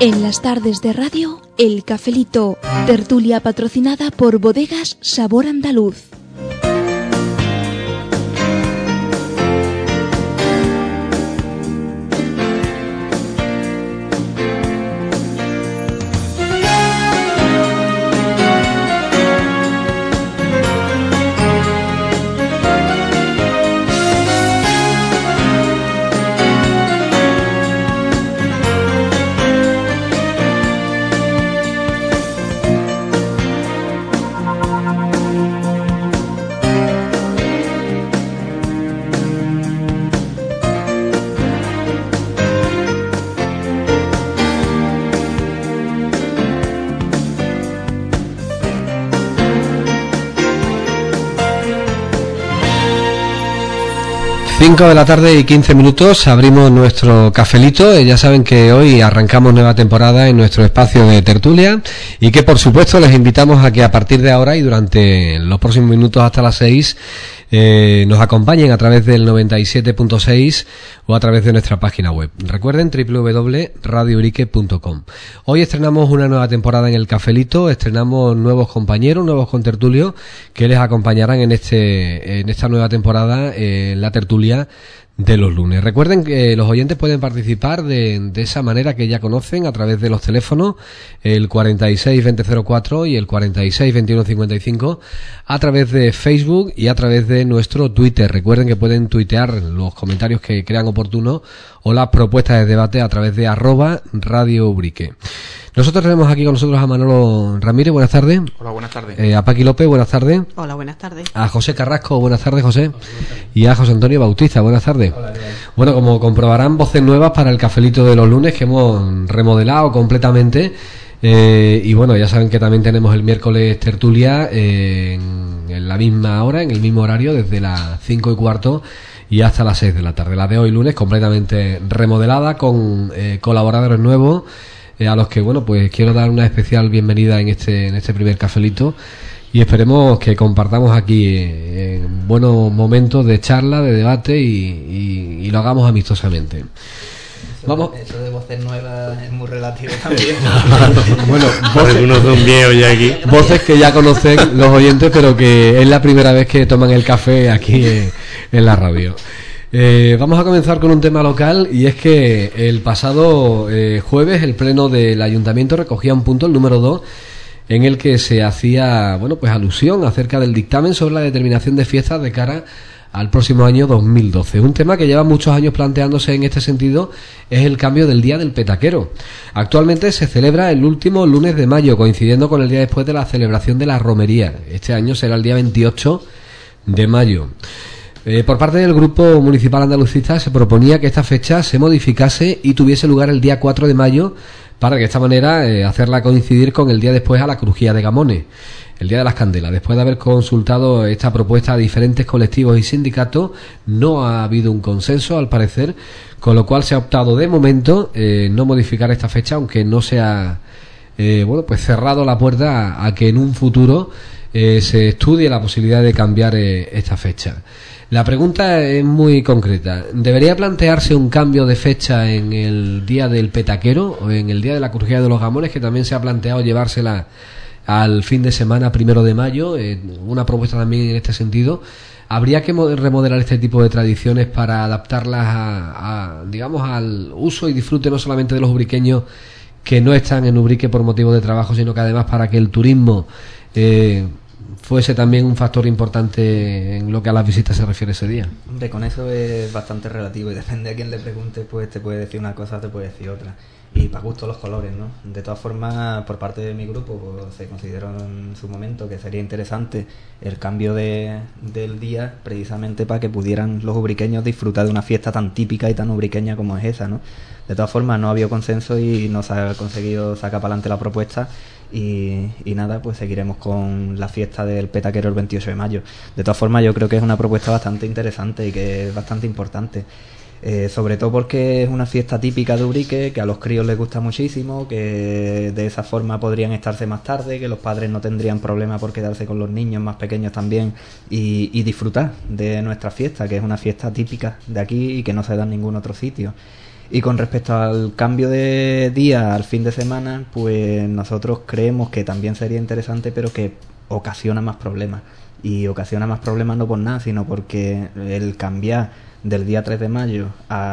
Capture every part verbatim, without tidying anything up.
En las tardes de radio, El Cafelito, tertulia patrocinada por Bodegas Sabor Andaluz. cinco de la tarde y quince minutos, abrimos nuestro cafelito. Ya saben que hoy arrancamos nueva temporada en nuestro espacio de tertulia y que por supuesto les invitamos a que a partir de ahora y durante los próximos minutos hasta las seis eh, nos acompañen a través del noventa y siete punto seis o a través de nuestra página web. Recuerden doble u doble u doble punto radio urique punto com. Hoy estrenamos una nueva temporada en el cafelito, estrenamos nuevos compañeros, nuevos contertulios que les acompañarán en este en esta nueva temporada en eh, la tertulia de los lunes. Recuerden que los oyentes pueden participar de, de esa manera que ya conocen a través de los teléfonos, el cuarenta y seis veinte cero cuatro y el cuarenta y seis veintiuno cincuenta y cinco, a través de Facebook y a través de nuestro Twitter. Recuerden que pueden tuitear los comentarios que crean oportunos o las propuestas de debate a través de arroba Radio Ubrique. Nosotros tenemos aquí con nosotros a Manolo Ramírez, buenas tardes. Hola, buenas tardes. Eh, a Paqui López, buenas tardes. Hola, buenas tardes. A José Carrasco, buenas tardes, José. Hola, y a José Antonio Bautista, buenas tardes. Hola, bueno, como comprobarán, voces nuevas para el cafelito de los lunes que hemos remodelado completamente. Eh, y bueno, ya saben que también tenemos el miércoles tertulia eh, en, en la misma hora, en el mismo horario, desde las cinco y cuarto y hasta las seis de la tarde. La de hoy lunes completamente remodelada con eh, colaboradores nuevos, eh, a los que bueno pues quiero dar una especial bienvenida en este en este primer cafelito y esperemos que compartamos aquí eh, buenos momentos de charla, de debate y, y, y lo hagamos amistosamente. Eso, Vamos. Eso de voces nuevas es muy relativo también. Bueno, voces, algunos son viejos ya aquí. Voces que ya conocen los oyentes, pero que es la primera vez que toman el café aquí en, en la radio. Eh, vamos a comenzar con un tema local y es que el pasado eh, jueves el pleno del ayuntamiento recogía un punto, el número dos, en el que se hacía bueno pues alusión acerca del dictamen sobre la determinación de fiestas de cara al próximo año dos mil doce. Un tema que lleva muchos años planteándose en este sentido es el cambio del Día del Petaquero. Actualmente se celebra el último lunes de mayo, coincidiendo con el día después de la celebración de la romería. Este año será el día veintiocho de mayo. Eh, por parte del Grupo Municipal Andalucista se proponía que esta fecha se modificase y tuviese lugar el día cuatro de mayo para que de esta manera eh, hacerla coincidir con el día después a la crujía de Gamones, el Día de las Candelas. Después de haber consultado esta propuesta a diferentes colectivos y sindicatos, no ha habido un consenso al parecer, con lo cual se ha optado de momento eh, no modificar esta fecha, aunque no se ha eh, bueno, pues cerrado la puerta a, a que en un futuro eh, se estudie la posibilidad de cambiar eh, esta fecha. La pregunta es muy concreta. ¿Debería plantearse un cambio de fecha en el Día del Petaquero o en el Día de la Crujía de los Gamones, que también se ha planteado llevársela al fin de semana primero de mayo? Eh, una propuesta también en este sentido. ¿Habría que remodelar este tipo de tradiciones para adaptarlas a, a digamos al uso y disfrute no solamente de los ubriqueños que no están en Ubrique por motivo de trabajo, sino que además para que el turismo eh, fuese también un factor importante en lo que a las visitas se refiere ese día? Hombre, con eso es bastante relativo y depende a quién le pregunte, pues te puede decir una cosa, te puede decir otra. Y para gusto los colores, ¿no? De todas formas, por parte de mi grupo, pues, se consideró en su momento que sería interesante el cambio de, del día, precisamente para que pudieran los ubriqueños disfrutar de una fiesta tan típica y tan ubriqueña como es esa, ¿no? De todas formas, no ha habido consenso y no se ha conseguido sacar para adelante la propuesta. Y, y nada, pues seguiremos con la fiesta del Petaquero el veintiocho de mayo. De todas formas, yo creo que es una propuesta bastante interesante y que es bastante importante. Eh, sobre todo porque es una fiesta típica de Ubrique, que a los críos les gusta muchísimo, que de esa forma podrían estarse más tarde, que los padres no tendrían problema por quedarse con los niños más pequeños también y, y disfrutar de nuestra fiesta, que es una fiesta típica de aquí y que no se da en ningún otro sitio. Y con respecto al cambio de día al fin de semana, pues nosotros creemos que también sería interesante, pero que ocasiona más problemas. Y ocasiona más problemas no por nada, sino porque el cambiar del día tres de mayo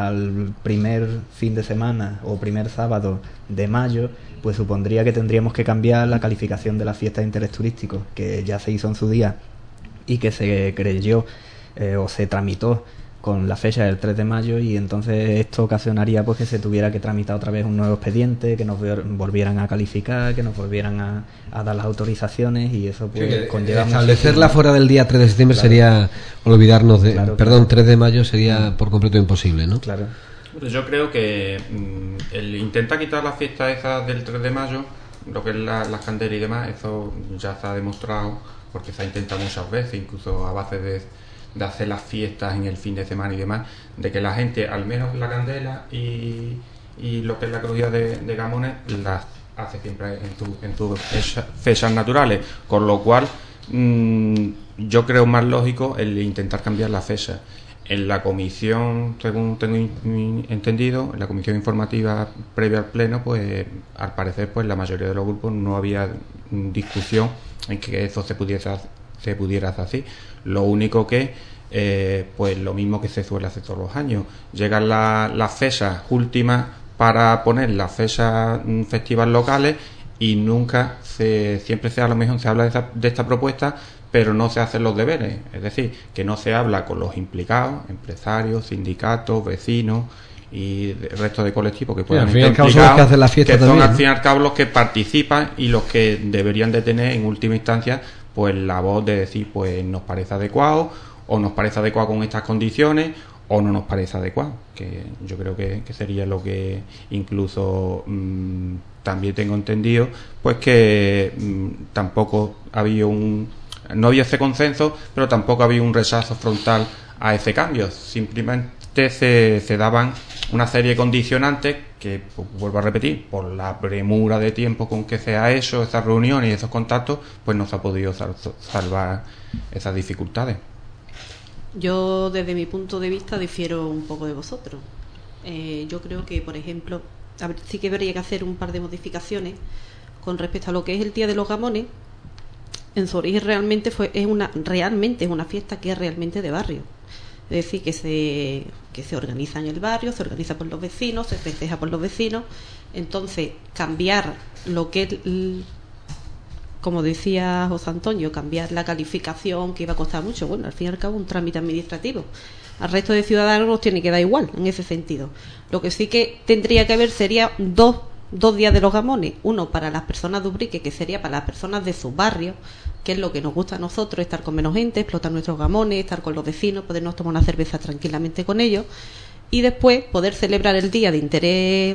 al primer fin de semana o primer sábado de mayo, pues supondría que tendríamos que cambiar la calificación de las fiestas de interés turístico, que ya se hizo en su día y que se creyó eh, o se tramitó con la fecha del tres de mayo, y entonces esto ocasionaría pues que se tuviera que tramitar otra vez un nuevo expediente, que nos volvieran a calificar, que nos volvieran a, a dar las autorizaciones, y eso pues sí, conlleva establecerla fuera del día tres de septiembre, claro, sería olvidarnos de, claro, perdón, claro. tres de mayo sería por completo imposible, ¿no? Claro. Pues yo creo que mmm, el intentar quitar la fiesta esa del tres de mayo, lo que es la, las candelas y demás, eso ya está demostrado, porque se ha intentado muchas veces, incluso a base de de hacer las fiestas en el fin de semana y demás, de que la gente, al menos la candela y, y lo que es la crujía de, de gamones, las hace siempre en sus en tu fechas naturales, con lo cual mmm, yo creo más lógico el intentar cambiar la fecha. En la comisión, según tengo in, entendido, en la comisión informativa previa al pleno, pues al parecer pues la mayoría de los grupos no había discusión en que eso se pudiese se pudiera hacer así. Lo único que eh, pues lo mismo que se suele hacer todos los años, llegan las la fechas últimas para poner las fechas mm, festivas locales, y nunca se siempre se a lo mejor se habla de, esa, de esta propuesta, pero no se hacen los deberes, es decir, que no se habla con los implicados, empresarios, sindicatos, vecinos y el resto de colectivos que puedan sí, estar implicados, implicados, que, hacen la fiesta que son también, al ¿no? fin y al cabo los que participan y los que deberían de tener en última instancia pues la voz de decir pues nos parece adecuado, o nos parece adecuado con estas condiciones, o no nos parece adecuado, que yo creo que, que sería lo que incluso mmm, también tengo entendido pues que mmm, tampoco había un no había ese consenso, pero tampoco había un rechazo frontal a ese cambio, simplemente se, se daban una serie de condicionantes que, pues, vuelvo a repetir, por la premura de tiempo con que se ha hecho esas reuniones y esos contactos, pues no se ha podido sal- salvar esas dificultades. Yo, desde mi punto de vista, difiero un poco de vosotros. Eh, yo creo que, por ejemplo, a ver, sí que habría que hacer un par de modificaciones con respecto a lo que es el Día de los Gamones. En su origen realmente fue es una realmente es una fiesta que es realmente de barrio. Es decir, que se, que se organiza en el barrio, se organiza por los vecinos, se festeja por los vecinos. Entonces, cambiar lo que es, como decía José Antonio, cambiar la calificación, que iba a costar mucho, bueno, al fin y al cabo un trámite administrativo. Al resto de ciudadanos nos tiene que dar igual en ese sentido. Lo que sí que tendría que haber sería dos, dos días de los gamones. Uno para las personas de Ubrique, que sería para las personas de sus barrios, que es lo que nos gusta a nosotros, estar con menos gente, explotar nuestros gamones, estar con los vecinos, podernos tomar una cerveza tranquilamente con ellos, y después poder celebrar el día de interés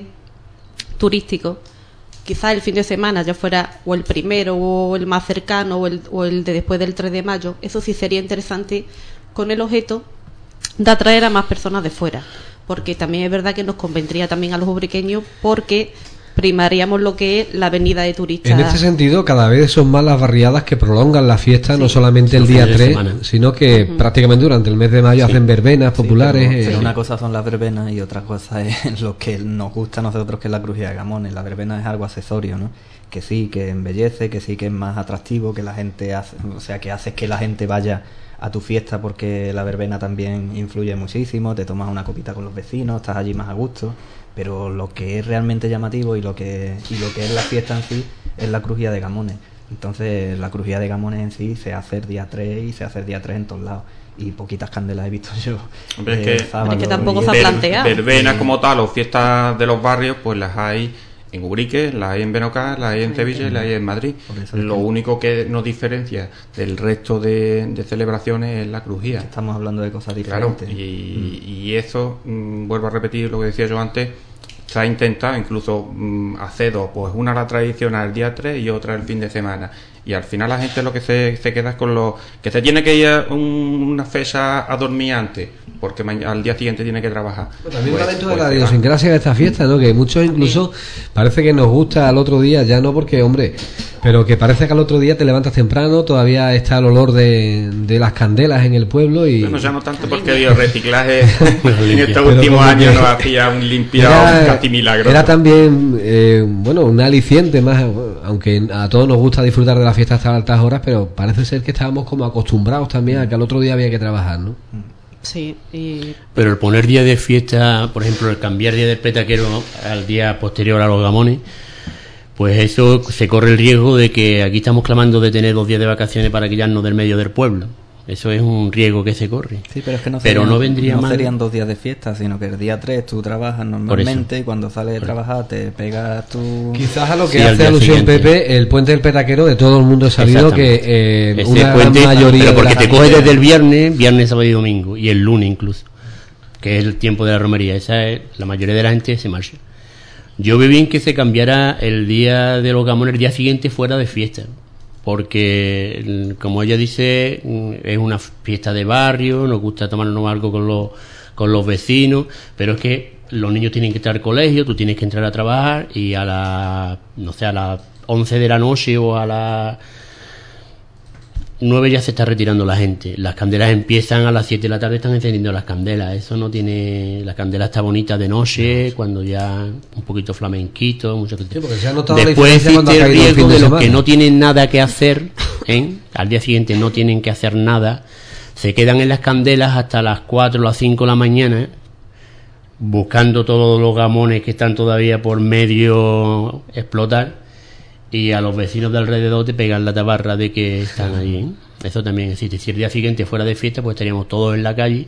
turístico, quizás el fin de semana ya fuera o el primero o el más cercano o el, o el de después del tres de mayo. Eso sí sería interesante, con el objeto de atraer a más personas de fuera, porque también es verdad que nos convendría también a los ubriqueños, porque primaríamos lo que es la venida de turistas. En este sentido, cada vez son más las barriadas que prolongan la fiesta, sí, no solamente el día tres, sino que uh-huh. prácticamente durante el mes de mayo sí. hacen verbenas populares. Sí, pero, eh, pero una cosa son las verbenas y otra cosa es lo que nos gusta a nosotros, que es la crujía de gamones. La verbena es algo accesorio, ¿no? Que sí, que embellece, que sí, que es más atractivo, que la gente hace, o sea, que hace que la gente vaya a tu fiesta, porque la verbena también influye muchísimo, te tomas una copita con los vecinos, estás allí más a gusto. Pero lo que es realmente llamativo y lo que y lo que es la fiesta en sí es la crujía de gamones. Entonces la crujía de gamones en sí se hace el día tres y se hace el día tres en todos lados, y poquitas candelas he visto yo. Hombre, eh, es, que, sábado, es que tampoco se ha planteado. Verbenas sí. como tal o fiestas de los barrios, pues las hay en Ubrique, las hay en Benocá, las hay en Sevilla y las hay en Madrid. Lo único que nos diferencia del resto de, de celebraciones es la crujía. Estamos hablando de cosas diferentes. Claro, y, mm. y eso, mmm, vuelvo a repetir lo que decía yo antes, se ha intentado incluso mmm, hacer dos, pues una la tradicional el día tres y otra el fin de semana. Y al final la gente lo que se, se queda es con lo que se tiene que ir a un, una fecha a dormir antes, porque mañana, al día siguiente tiene que trabajar. Pero también pues, va dentro pues de la idiosincrasia de esta fiesta, ¿no? Que muchos incluso parece que nos gusta al otro día, ya no porque, hombre, Pero que parece que al otro día te levantas temprano, todavía está el olor de, de las candelas en el pueblo y... Bueno, ya no tanto porque ha habido reciclaje en estos últimos años, nos hacía un limpiado era, casi milagroso. Era también, eh, bueno, un aliciente más, aunque a todos nos gusta disfrutar de la fiesta hasta altas horas, pero parece ser que estábamos como acostumbrados también a que al otro día había que trabajar, ¿no? Sí, y... Pero el poner día de fiesta, por ejemplo, el cambiar día del petaquero al día posterior a los gamones, pues eso se corre el riesgo de que aquí estamos clamando de tener dos días de vacaciones para quitarnos del medio del pueblo. Eso es un riesgo que se corre. Sí, pero es que no, pero serían, no vendría no mal. serían dos días de fiesta, sino que el día tres tú trabajas normalmente y cuando sales de trabajar te pegas tu... Quizás a lo que Sí, al hace día alusión siguiente. Pepe, el puente del petaquero, de todo el mundo he sabido que eh, Ese una puente, gran mayoría pero de porque la te gente- coges desde el viernes, viernes, sábado y domingo, y el lunes incluso, que es el tiempo de la romería. Esa es, la mayoría de la gente se marcha. Yo veo bien que se cambiara el día de los gamones, el día siguiente fuera de fiesta, porque como ella dice, es una fiesta de barrio, nos gusta tomarnos algo con los con los vecinos, pero es que los niños tienen que estar al colegio, tú tienes que entrar a trabajar y a las, no sé, a las once de la noche o a las nueve ya se está retirando la gente. Las candelas empiezan a las siete de la tarde, están encendiendo las candelas. Eso no tiene... La candela está bonita de noche, cuando ya un poquito flamenquito, mucho... Sí, porque se ha notado la Después diferencia cuando ha existe el caído el riesgo fin de de los semana. que no tienen nada que hacer, ¿eh? Al día siguiente no tienen que hacer nada, se quedan en las candelas hasta las cuatro o las cinco de la mañana, buscando todos los gamones que están todavía por medio explotar, y a los vecinos de alrededor te pegan la tabarra de que están allí, ¿eh? Eso también existe. Si el día siguiente fuera de fiesta, pues estaríamos todos en la calle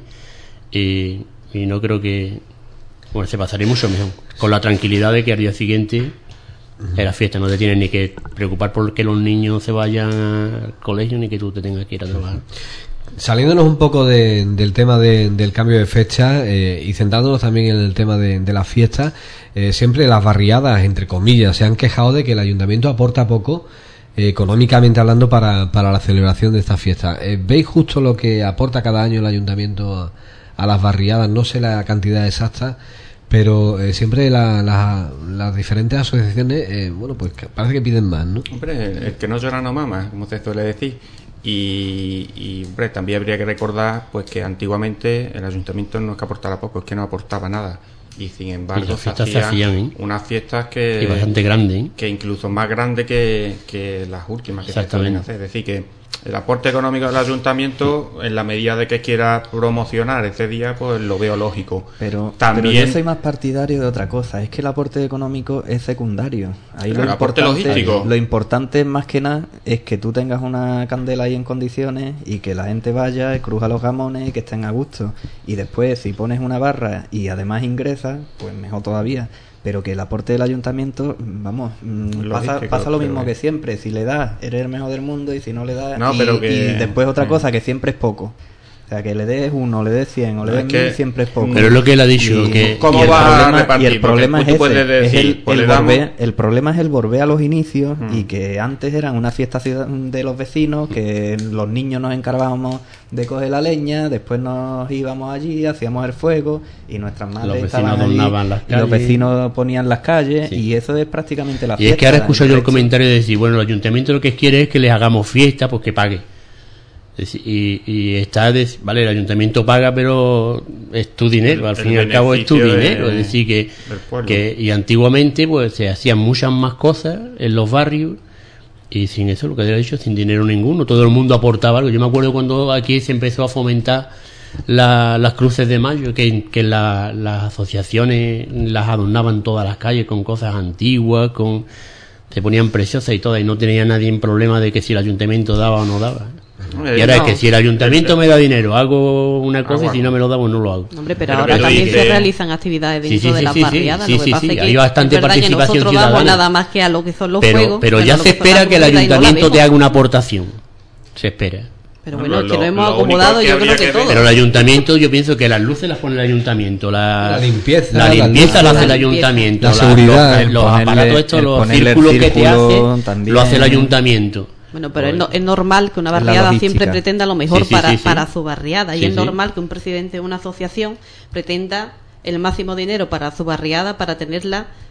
y, y no creo que... Bueno, se pasaría mucho mejor, con la tranquilidad de que al día siguiente era fiesta, no te tienes ni que preocupar por que los niños se vayan al colegio ni que tú te tengas que ir a trabajar. Saliéndonos un poco de, del tema de, del cambio de fecha eh, y centrándonos también en el tema de, de las fiestas, eh, siempre las barriadas, entre comillas, se han quejado de que el ayuntamiento aporta poco, eh, económicamente hablando, para, para la celebración de esta fiesta. Eh, ¿Veis justo lo que aporta cada año el ayuntamiento a, a las barriadas? No sé la cantidad exacta, pero eh, siempre la, la, las diferentes asociaciones, eh, bueno, pues que parece que piden más, ¿no? Hombre, el, el que no llora no mama, como se suele decir. Y, y hombre, también habría que recordar pues que antiguamente el ayuntamiento no es que aportara poco, es que no aportaba nada. Y sin embargo, Y las se fiestas se hacían hacían, ¿eh? unas fiestas que, Y bastante grandes, ¿eh? que incluso más grandes que, que las últimas que se Exactamente. suelen hacer. Es decir, que el aporte económico del ayuntamiento, en la medida de que quiera promocionar ese día, pues lo veo lógico. Pero, También- pero yo soy más partidario de otra cosa, es que el aporte económico es secundario. Ahí Claro, lo el aporte importante, logístico. lo importante más que nada es que tú tengas una candela ahí en condiciones y que la gente vaya, y cruja los gamones y que estén a gusto. Y después, si pones una barra y además ingresas, pues mejor todavía. Pero que el aporte del ayuntamiento, vamos, mm, pasa, Logístico, pasa lo pero mismo bueno. que siempre. Si le das, eres el mejor del mundo, y si no le das, No, y, pero que- y después otra sí. cosa, que siempre es poco. O sea, que le des uno, le des cien o le No, des es que- mil, siempre es poco. Pero es lo que él ha dicho, Y- que... ¿Cómo y el va a problema, repartir? y el problema Porque es tú ese, puedes es decir, el, pues el, le damos- volver- el problema es el volver a los inicios, Mm. y que antes eran una fiesta ciudad- de los vecinos, que los niños nos encargábamos de coger la leña, después nos íbamos allí, hacíamos el fuego y nuestras madres Los vecinos estaban allí, adornaban las y los calles. vecinos ponían las calles, Sí. y eso es prácticamente la Y fiesta. es que ahora escucho yo el hecho. comentario de decir, bueno, el ayuntamiento lo que quiere es que les hagamos fiesta, pues que pague. Es decir, Y, y está, de- vale, el ayuntamiento paga, pero es tu dinero, al El fin y al cabo es tu beneficio de- dinero. Es decir, que, del pueblo. que y antiguamente pues se hacían muchas más cosas en los barrios, y sin eso, lo que he dicho, sin dinero ninguno, todo el mundo aportaba algo. Yo me acuerdo cuando aquí se empezó a fomentar la- las cruces de mayo, que, que la- las asociaciones las adornaban todas las calles con cosas antiguas, con se ponían preciosas y todas, y no tenía nadie en problema de que si el ayuntamiento daba o no daba. Hombre, Y ahora no. es que si el ayuntamiento me da dinero, hago una cosa, Ah, y si no me lo da, pues no lo hago. Hombre, pero, Pero ahora que también dice- se realizan actividades Sí, dentro sí, de sí, las sí, barriadas. sí, lo que sí, pasa sí, es que hay bastante es verdad que participación nosotros vamos ciudadana. nada más que a lo que son los Pero, juegos. pero a ya lo se que son las espera que el comidas y no la ayuntamiento te vemos. haga una aportación. Se espera. Pero No, bueno, lo- es que nos lo- hemos lo único acomodado, que yo creo habría que que todo. ver- Pero el ayuntamiento, yo pienso que las luces las pone el ayuntamiento, la, La limpieza, la la limpieza la luz, hace el la limpieza. ayuntamiento, La seguridad, los, el los ponerle- aparatos estos, el los ponerle el círculos que te círculo hace, también. lo hace el ayuntamiento. Bueno, pero es, no- es normal que una Es la barriada logística. siempre pretenda lo mejor Sí, sí, para, sí, sí. para su barriada. Y Sí, es sí. normal que un presidente de una asociación pretenda el máximo dinero para su barriada, para tenerla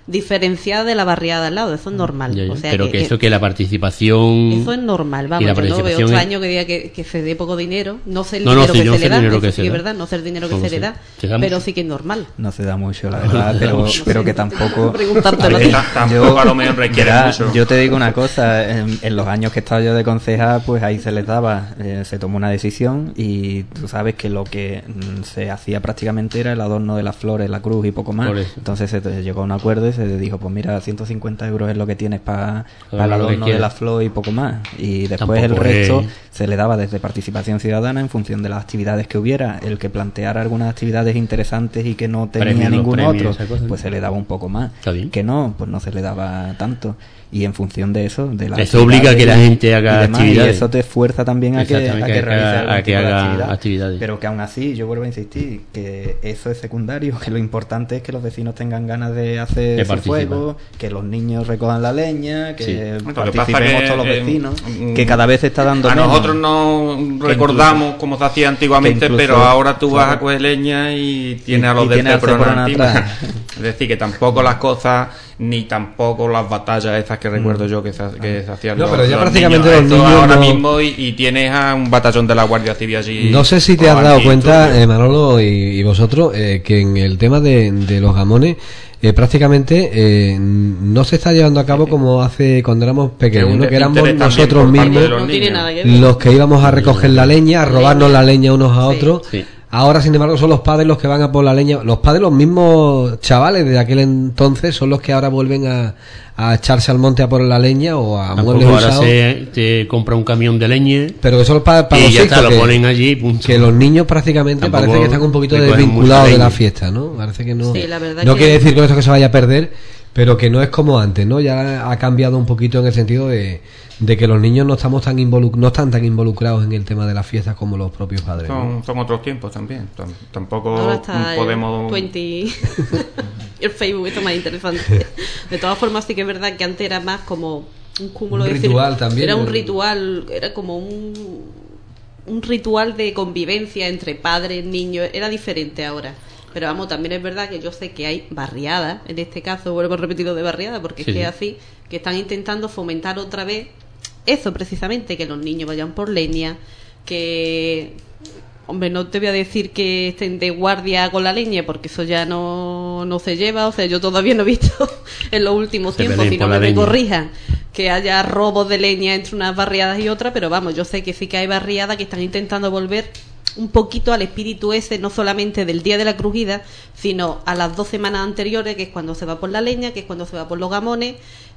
diferenciada de la barriada al lado, eso es normal. Ya, ya. O sea pero que, que eso que la participación... Eso es normal, vamos, la yo no veo participación otro es- año que diga que, que se dé poco dinero, no sé el No, no, dinero sí, que yo no se sé le da, el dinero que eso se sí es da. verdad, no sé el dinero que No, se sí. le da, Se da pero mucho. sí que es normal. No se da mucho, la verdad, pero, mucho. pero que tampoco... Preguntártelo a Que ti. ta- tampoco a lo mejor requiere Verá, mucho. yo te digo una cosa, en, en los años que he estado yo de concejal, pues ahí se les daba, eh, se tomó una decisión y tú sabes que lo que mm, se hacía prácticamente era el adorno de las flores, la cruz y poco más. Por eso. Entonces se te- llegó a un acuerdo y se dijo, pues mira, ciento cincuenta euros es lo que tienes para el Adornar lo que adorno de quieras. la flor y poco más. Y después Tampoco el resto es- se le daba desde participación ciudadana en función de las actividades que hubiera. El que planteara algunas actividades interesantes y que no tenía Premios, los ningún premios, otro, esa cosa. pues se le daba un poco más. Está bien. Que no, pues no se le daba tanto. Y en función de eso, de la Eso obliga a que la gente haga y demás, actividades. Y eso te fuerza también a que, a Exactamente, que que realices haga- algún a que tipo de haga actividad. actividades. Pero que aún así, yo vuelvo a insistir, que eso es secundario, que lo importante es que los vecinos tengan ganas de hacer De su participar. fuego, que los niños recojan la leña, que Sí. Lo que pasa participemos que, todos los eh, vecinos, mm, que cada vez se está dando A menos. nosotros no recordamos cómo se hacía antiguamente, que incluso- pero ahora tú vas claro. a coger leña y tienes Y- a los y del tienes al Ceprona Ceprona encima. atrás. Es decir, que tampoco las cosas, ni tampoco las batallas estas que recuerdo yo que se, que se hacían No, los, pero ya los prácticamente niños. los Esto niños ahora no- mismo y, y tienes a un batallón de la Guardia Civil allí. No sé si te o has dado aquí, cuenta, tú, eh, Manolo y, y vosotros, eh, que en el tema de, de los gamones, eh, prácticamente eh, no se está llevando a cabo como hace cuando éramos pequeños, un ¿no? Que éramos desinterés también nosotros por parte mismos de los No tiene niños. nada que ver. los que íbamos a recoger la leña, a robarnos la leña unos a Sí. otros. Sí. Ahora, sin embargo, son los padres los que van a por la leña. Los padres, los mismos chavales de aquel entonces, son los que ahora vuelven a, a echarse al monte a por la leña o a Tampoco muebles ahora usados. se te compra un camión de leña Pero que son para, para y los ya está, hijos, lo que- ponen allí y punto. que los niños prácticamente Tampoco parece que están un poquito recogen desvinculados mucha de la leña. fiesta, ¿no? Parece que no. Sí, la verdad no que- quiere decir con esto que se vaya a perder, pero que no es como antes, ¿no? Ya ha cambiado un poquito en el sentido de, de que los niños no estamos tan involu- no están tan involucrados en el tema de las fiestas como los propios padres, ¿no? Son, son otros tiempos también. Tam- Tampoco Ahora está podemos. el veinte el Facebook, esto es más interesante. De todas formas, sí que es verdad que antes era más como un cúmulo Un de ritual cir- también, Era un ¿no? ritual, era como un, un ritual de convivencia entre padres, niños, era diferente ahora. Pero vamos, también es verdad que yo sé que hay barriadas, en este caso vuelvo a repetir lo de barriada, porque Sí, es que sí. es así, que están intentando fomentar otra vez eso precisamente, que los niños vayan por leña, que... Hombre, no te voy a decir que estén de guardia con la leña, porque eso ya no, no se lleva. O sea, yo todavía no he visto en los últimos Se tiempos, peleen si no por me, la me leña. corrijan, que haya robos de leña entre unas barriadas y otras. Pero vamos, yo sé que sí que hay barriadas que están intentando volver un poquito al espíritu ese, no solamente del día de la crujida, sino a las dos semanas anteriores, que es cuando se va por la leña, que es cuando se va por los gamones,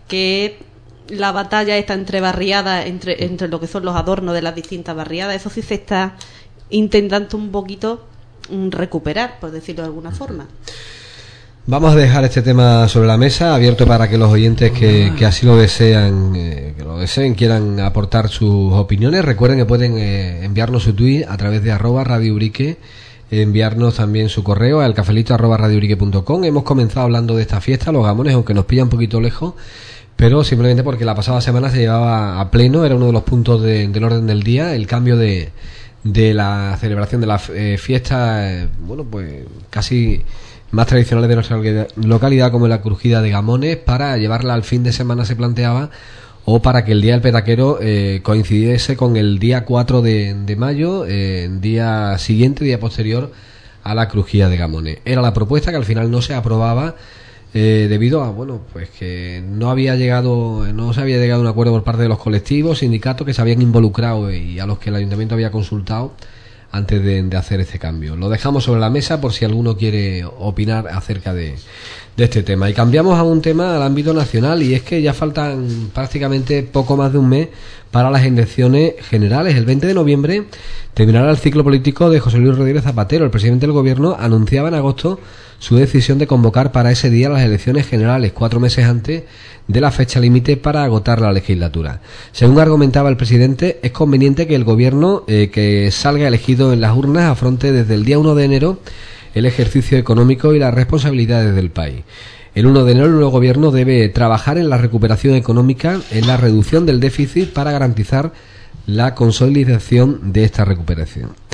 que la batalla está entre barriadas, entre, entre lo que son los adornos de las distintas barriadas. Eso sí se está intentando un poquito mm, recuperar, por decirlo de alguna forma. Vamos a dejar este tema sobre la mesa, abierto para que los oyentes que, que así lo desean, eh, que lo deseen, quieran aportar sus opiniones. Recuerden que pueden eh, enviarnos su tweet a través de arroba Radio Urique, enviarnos también su correo al cafelito arroba radiourique punto com. Hemos comenzado hablando de esta fiesta, los gamones, aunque nos pilla un poquito lejos, pero simplemente porque la pasada semana se llevaba a pleno, era uno de los puntos de- del orden del día, el cambio de, de la celebración de la eh, fiesta, eh, bueno, pues casi más tradicionales de nuestra localidad- localidad, como la crujida de gamones, para llevarla al fin de semana, se planteaba, o para que el día del petaquero eh, coincidiese con el día cuatro de, de mayo, eh, día siguiente, día posterior a la crujida de gamones. Era la propuesta que al final no se aprobaba, eh, debido a, bueno, pues que no había llegado, no se había llegado a un acuerdo por parte de los colectivos, sindicatos que se habían involucrado y a los que el ayuntamiento había consultado antes de, de hacer este cambio. Lo dejamos sobre la mesa por si alguno quiere opinar acerca de, de este tema. Y cambiamos a un tema al ámbito nacional, y es que ya faltan prácticamente poco más de un mes para las elecciones generales. El veinte de noviembre terminará el ciclo político de José Luis Rodríguez Zapatero. El presidente del gobierno anunciaba en agosto su decisión de convocar para ese día las elecciones generales, cuatro meses antes de la fecha límite para agotar la legislatura. Según argumentaba el presidente, es conveniente que el gobierno eh, que salga elegido en las urnas afronte desde el día uno de enero el ejercicio económico y las responsabilidades del país. El uno de enero el nuevo gobierno debe trabajar en la recuperación económica, en la reducción del déficit para garantizar la consolidación de esta recuperación.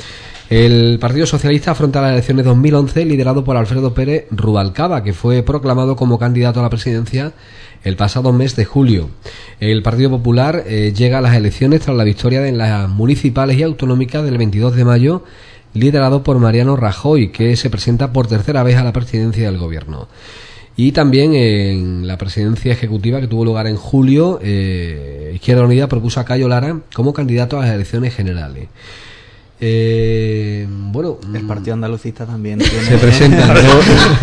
El Partido Socialista afronta las elecciones dos mil once liderado por Alfredo Pérez Rubalcaba, que fue proclamado como candidato a la presidencia el pasado mes de julio. El Partido Popular eh, llega a las elecciones tras la victoria en las municipales y autonómicas del veintidós de mayo, liderado por Mariano Rajoy, que se presenta por tercera vez a la presidencia del gobierno. Y también en la presidencia ejecutiva que tuvo lugar en julio, eh, Izquierda Unida propuso a Cayo Lara como candidato a las elecciones generales. Eh, bueno, el Partido Andalucista también tiene... se presenta. ¿no?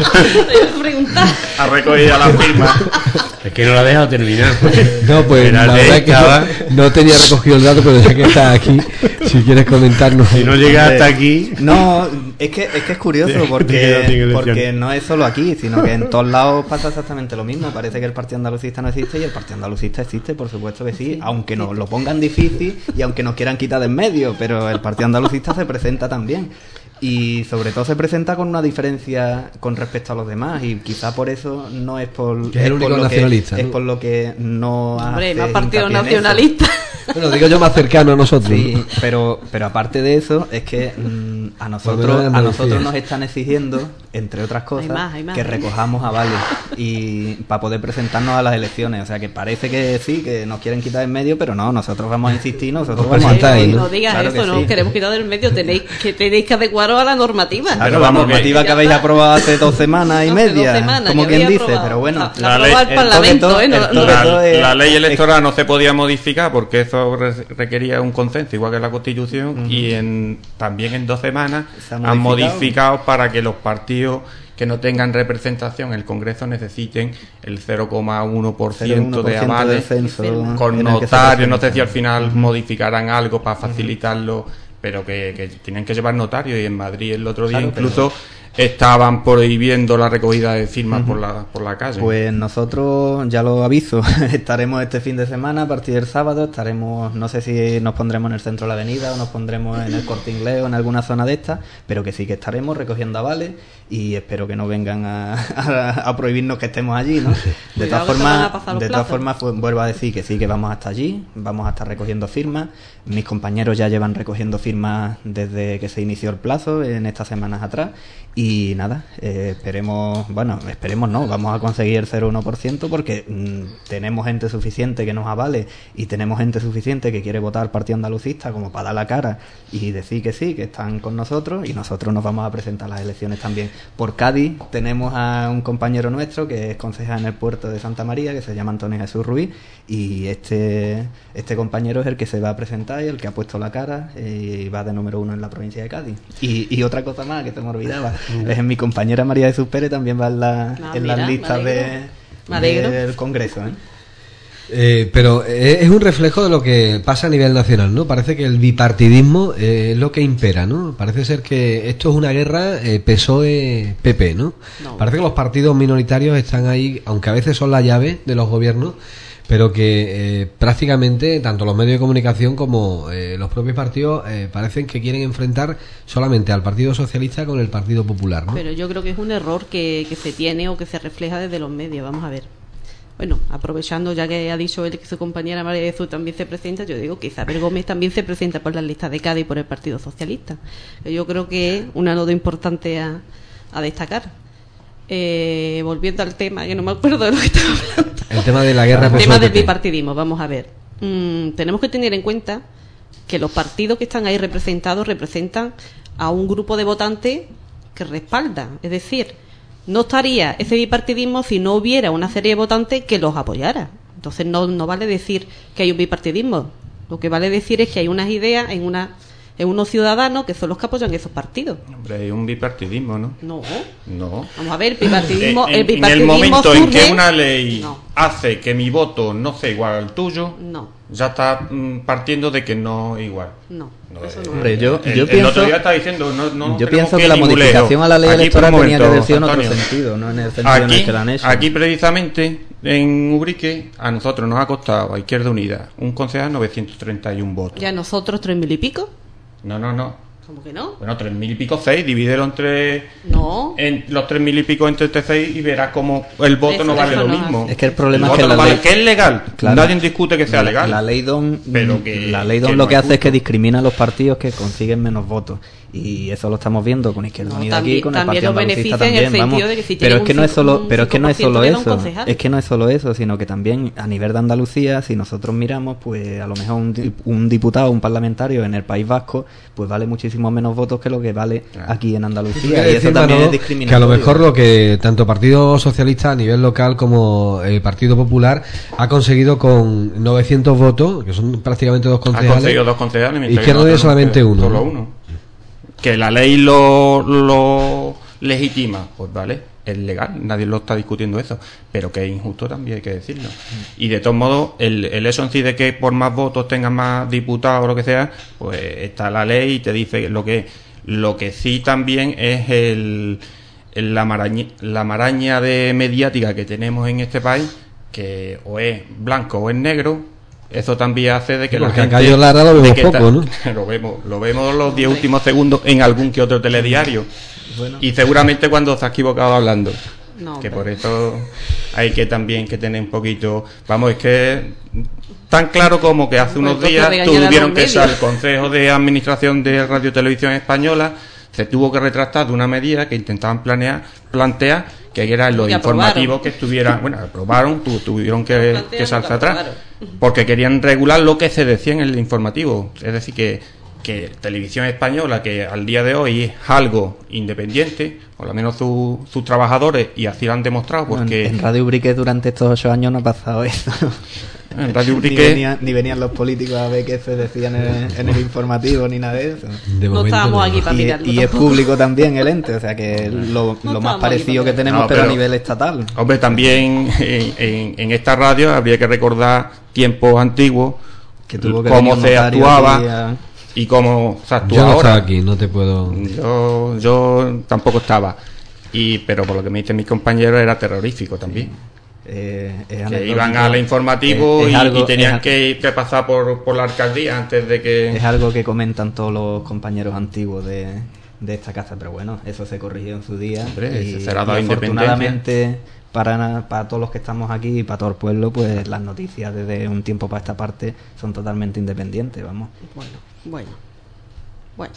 Ha recogido la firma. Es que no la ha dejado terminar. No, pues la verdad es que no, no tenía recogido el dato, pero ya que estás aquí, si quieres comentarnos. Si no llega hasta aquí. No, es que es, que es curioso porque, porque no es solo aquí, sino que en todos lados pasa exactamente lo mismo. Parece que el Partido Andalucista no existe y el Partido Andalucista existe, por supuesto que sí, aunque nos lo pongan difícil y aunque nos quieran quitar de en medio, pero el Partido Andalucista se presenta también. Y sobre todo se presenta con una diferencia con respecto a los demás, y quizá por eso no es por, que es, es el único por lo nacionalista, que, ¿no? es por lo que no Hombre, hace más partido hincapié en nacionalista. Bueno, digo yo más cercano a nosotros. Sí, pero pero aparte de eso es que mmm, a nosotros a nosotros nos están exigiendo, entre otras cosas, hay más, hay más, que ¿eh? recojamos avales y para poder presentarnos a las elecciones. O sea que parece que sí, que nos quieren quitar en medio, pero no, nosotros vamos a insistir, nosotros vamos a presentáis, no, ¿no? no digas Claro eso, que no sí. queremos quitar del medio, tenéis que tenéis que adecuaros a la normativa. Claro, la normativa que habéis aprobado hace dos semanas y Hace dos media, semanas como que quien había dice, aprobado. pero bueno. La, la La aprobó ley- el el Parlamento, toque- ¿eh? No- el no- toque- La, todo es- la ley electoral no se podía modificar porque eso re- requería un consenso igual que la Constitución, y en también en dos semanas Se ha han modificado. modificado para que los partidos que no tengan representación en el Congreso necesiten el cero coma uno por ciento de avales del censo con en el que se notarios. No sé si presenta. al final modificarán algo para facilitarlo, pero que, que tienen que llevar notarios, y en Madrid el otro día Claro, pero- incluso estaban prohibiendo la recogida de firmas por la por la calle. Pues nosotros, ya lo aviso, estaremos este fin de semana, a partir del sábado, estaremos, no sé si nos pondremos en el centro de la avenida o nos pondremos en el Corte Inglés o en alguna zona de esta, pero que sí que estaremos recogiendo avales, y espero que no vengan a, a, a prohibirnos que estemos allí, ¿no? De Cuidado todas que te van a formas, pasar los de todas plazos. formas fu- vuelvo a decir que sí, que vamos hasta allí, vamos a estar recogiendo firmas. Mis compañeros ya llevan recogiendo firmas desde que se inició el plazo, en estas semanas atrás. Y nada, eh, esperemos, bueno, esperemos no, vamos a conseguir el cero coma uno por ciento porque mm, tenemos gente suficiente que nos avale, y tenemos gente suficiente que quiere votar Partido Andalucista como para dar la cara y decir que sí, que están con nosotros, y nosotros nos vamos a presentar a las elecciones también. Por Cádiz tenemos a un compañero nuestro que es concejal en el puerto de Santa María, que se llama Antonio Jesús Ruiz, y este, este compañero es el que se va a presentar y el que ha puesto la cara, y va de número uno en la provincia de Cádiz. Y, y otra cosa más que se me olvidaba, es mi compañera María Jesús Pérez, también va en, la, Ah, en mira, las listas me de, alegro. Me alegro. del Congreso, ¿eh? Eh, pero eh, es un reflejo de lo que pasa a nivel nacional, ¿no? Parece que el bipartidismo eh, es lo que impera, ¿no? Parece ser que esto es una guerra eh, P S O E-P P, ¿no? No. Parece que los partidos minoritarios están ahí, aunque a veces son la llave de los gobiernos, pero que eh, prácticamente tanto los medios de comunicación como eh, los propios partidos eh, parecen que quieren enfrentar solamente al Partido Socialista con el Partido Popular, ¿no? Pero yo creo que es un error que, que se tiene o que se refleja desde los medios. Vamos a ver. Bueno, aprovechando ya que ha dicho él que su compañera María Jesús también se presenta, yo digo que Isabel Gómez también se presenta por las listas de Cádiz y por el Partido Socialista. Yo creo que es una nota importante a, a destacar. Eh, volviendo al tema, que no me acuerdo de lo que estaba hablando. El tema de la guerra El P S O tema del E-P P. bipartidismo, vamos a ver. Mm, tenemos que tener en cuenta que los partidos que están ahí representados representan a un grupo de votantes que respaldan. Es decir, no estaría ese bipartidismo si no hubiera una serie de votantes que los apoyara. Entonces no, no vale decir que hay un bipartidismo. Lo que vale decir es que hay unas ideas en una en unos ciudadanos que son los que apoyan esos partidos. Hombre, hay un bipartidismo, ¿no? No. No. Vamos a ver, el bipartidismo, Eh, el en, en bipartidismo el momento en surge- que una ley No. hace que mi voto no sea igual al tuyo, No, ya está mm, partiendo de que no es igual. no, No, eso eh, no. Hombre, yo, el, yo el pienso, otro día está diciendo, no, no yo queremos pienso que la ninguleo. modificación a la ley Aquí, electoral por un tenía que momento, haber sido en otro Antonio. sentido, no en el sentido en el Aquí, que la han hecho. aquí precisamente en Ubrique a nosotros nos ha costado, a Izquierda Unida, un concejal novecientos treinta y uno votos. ¿Y a nosotros tres mil y pico? No, no, no. ¿Cómo que no? Bueno, tres mil y pico, seis, divídelo entre No. en los tres mil y pico entre este seis y verás como el voto Eso- no vale eso lo no mismo. hace. Es que el problema El es que voto la no vale, ley- que es legal. Claro. Nadie discute que sea la, legal. La ley Don, Pero que- la ley Don que lo no que es hace es que justo. discrimina a los partidos que consiguen menos votos. Y eso lo estamos viendo con Izquierda No, Unida también- aquí, con el también Partido lo Andalucista beneficia en el también, sentido vamos. de que si Pero tienen es que un no es cinco- solo, un pero es que no es cinco por ciento solo le da un eso, concejal. es que no es solo eso, sino que también a nivel de Andalucía, si nosotros miramos, pues a lo mejor un, di- un diputado, un parlamentario en el País Vasco, pues vale muchísimo menos votos que lo que vale aquí en Andalucía. Quiere Y eso decir, también Manolo, es que a discriminatorio. lo mejor lo que tanto Partido Socialista a nivel local como el Partido Popular ha conseguido con novecientos votos, que son prácticamente dos Ha concejales. conseguido dos concejales, mientras Izquierda que Unida nosotros solamente no, uno, Solo ¿no? uno. Que la ley lo, lo legitima, pues vale, es legal, nadie lo está discutiendo eso, pero que es injusto también hay que decirlo. Y de todos modos, el, el eso en sí de que por más votos tengan más diputados o lo que sea, pues está la ley y te dice lo que lo que sí también es el, el- la maraña, la maraña de mediática que tenemos en este país, que o es blanco o es negro. Eso también hace de que Sí, la porque a gente... Cayo Lara lo de vemos que poco, ta- ¿no? Lo vemos, lo vemos los diez últimos segundos en algún que otro telediario. Bueno. Y seguramente cuando se ha equivocado hablando. No, que pero- por eso hay que también que tener un poquito... Vamos, es que tan claro como que hace Pues unos entonces días regañar a los tuvieron que medios. ser el Consejo de Administración de Radio Televisión Española se tuvo que retractar de una medida que intentaban planear, plantear que era en los Y aprobaron. informativos que estuvieran, bueno, aprobaron, tu- tuvieron que, Plantean que lo saltar que atrás, aprobaron. porque querían regular lo que se decía en el informativo, es decir, que, que Televisión Española, que al día de hoy es algo independiente, o al menos su- sus trabajadores, y así lo han demostrado, Bueno, porque en Radio Ubrique durante estos ocho años no ha pasado eso. en Radio Ni Ubrique... venían, ni venían los políticos a ver qué se decían en el, en el informativo ni nada de eso. De No momento estábamos no. aquí para Y, mirarlo. y es tampoco. público también el ente, o sea que lo, lo estábamos más aquí parecido para que tenemos, No, pero, pero- a nivel estatal. Hombre, también en, en- en esta radio habría que recordar tiempos antiguos, Que tuvo que cómo venir un se notario actuaba aquí a- y cómo se actúa Yo no ahora. estaba aquí, no te puedo. Yo, yo tampoco estaba. Y, pero por lo que me dicen mis compañeros era terrorífico también. eh, es Que anecdótico. iban al informativo Es- es y, algo- y tenían es- que, que pasar por, por la alcaldía antes de que... Es algo que comentan todos los compañeros antiguos de, de esta casa, pero bueno, eso se corrigió en su día. Hombre, y, se será dado y independencia. afortunadamente para, para todos los que estamos aquí y para todo el pueblo, pues las noticias desde un tiempo para esta parte son totalmente independientes, vamos. Bueno, bueno, bueno.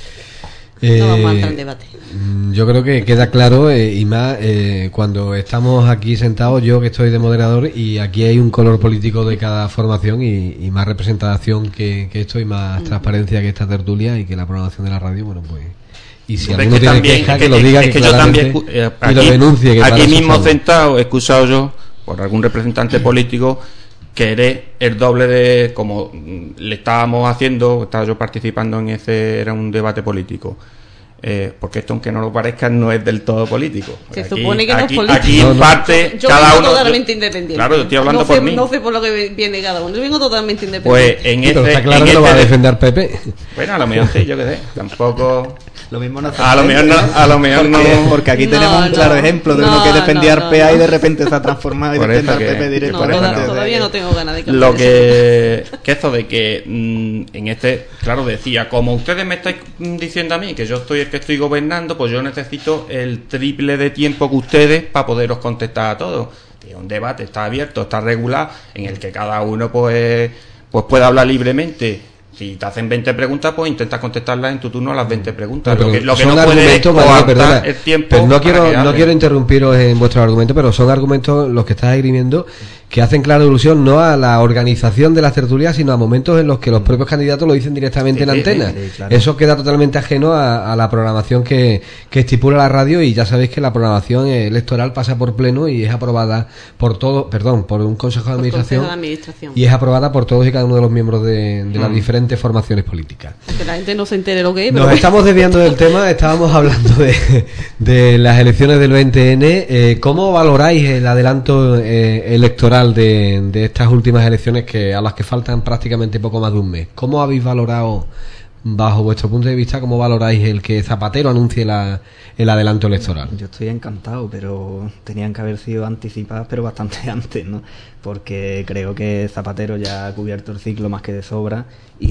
Eh, No vamos a entrar en debate. mm, Yo creo que queda claro, eh, y más eh, cuando estamos aquí sentados, yo que estoy de moderador, y aquí hay un color político de cada formación y, y más representación que, que esto y más transparencia que esta tertulia y que la programación de la radio, bueno, pues... Y si Hombre, alguno es que tiene también- queja, es que, lo diga, es que, que yo también claramente- escu- eh, y lo aquí- denuncie. Que para aquí eso mismo estamos. sentado, he excusado yo por algún representante político que eres el doble de como mm, le estábamos haciendo, estaba yo participando en ese, era un debate político. Eh, porque esto, aunque no lo parezca, no es del todo político. Se Aquí- supone que no es aquí, político. Aquí, No, en no. parte, Yo cada vengo uno. totalmente yo- independiente. Claro, yo estoy hablando no por sé, mí. No sé por lo que viene cada uno. Yo vengo totalmente Pues independiente. en Sí, pero este. está claro en que lo va a este- defender Pepe. Bueno, a lo mejor sí, yo qué sé. Tampoco. Lo mismo no se A lo puede, mejor no, a lo mejor no. porque, porque aquí No, tenemos un no, claro ejemplo de uno no, que defendía no, al P A no, y de no. repente se ha transformado y Por defiende eso al que- P P No, directamente. por eso toda- no. todavía no tengo ganas de Lo cambiar eso. que, que eso de que mm, en este, claro, decía, como ustedes me estáis mm, diciendo a mí que yo estoy el que estoy gobernando, pues yo necesito el triple de tiempo que ustedes para poderos contestar a todos. Y un debate está abierto, está regulado, en el que cada uno pues, pues puede hablar libremente. Si te hacen veinte preguntas, pues intentas contestarlas en tu turno a las veinte preguntas. Pero lo que, lo que son no puede es argumentos, Manuel, coartar perdona, el tiempo. pero no para quiero que no hablen. quiero interrumpiros en vuestros argumentos, pero son argumentos los que estás esgrimiendo que hacen clara alusión no a la organización de las tertulias, sino a momentos en los que los propios candidatos lo dicen directamente Sí, en sí, antena. sí, sí, claro. Eso queda totalmente ajeno a, a la programación que, que estipula la radio, y ya sabéis que la programación electoral pasa por pleno y es aprobada por todo, perdón, por un consejo de Por administración, Consejo de Administración. y es aprobada por todos y cada uno de los miembros de, de las Mm. diferentes formaciones políticas. Que la gente no se entere lo que es. pero Nos bueno. estamos desviando del tema, estábamos hablando de, de las elecciones del veinte ene. Eh, ¿Cómo valoráis el adelanto eh, electoral de, de estas últimas elecciones, que a las que faltan prácticamente poco más de un mes? ¿Cómo habéis valorado, bajo vuestro punto de vista, cómo valoráis el que Zapatero anuncie la, el adelanto electoral? Yo estoy encantado, pero tenían que haber sido anticipadas, pero bastante antes, ¿no? Porque creo que Zapatero ya ha cubierto el ciclo más que de sobra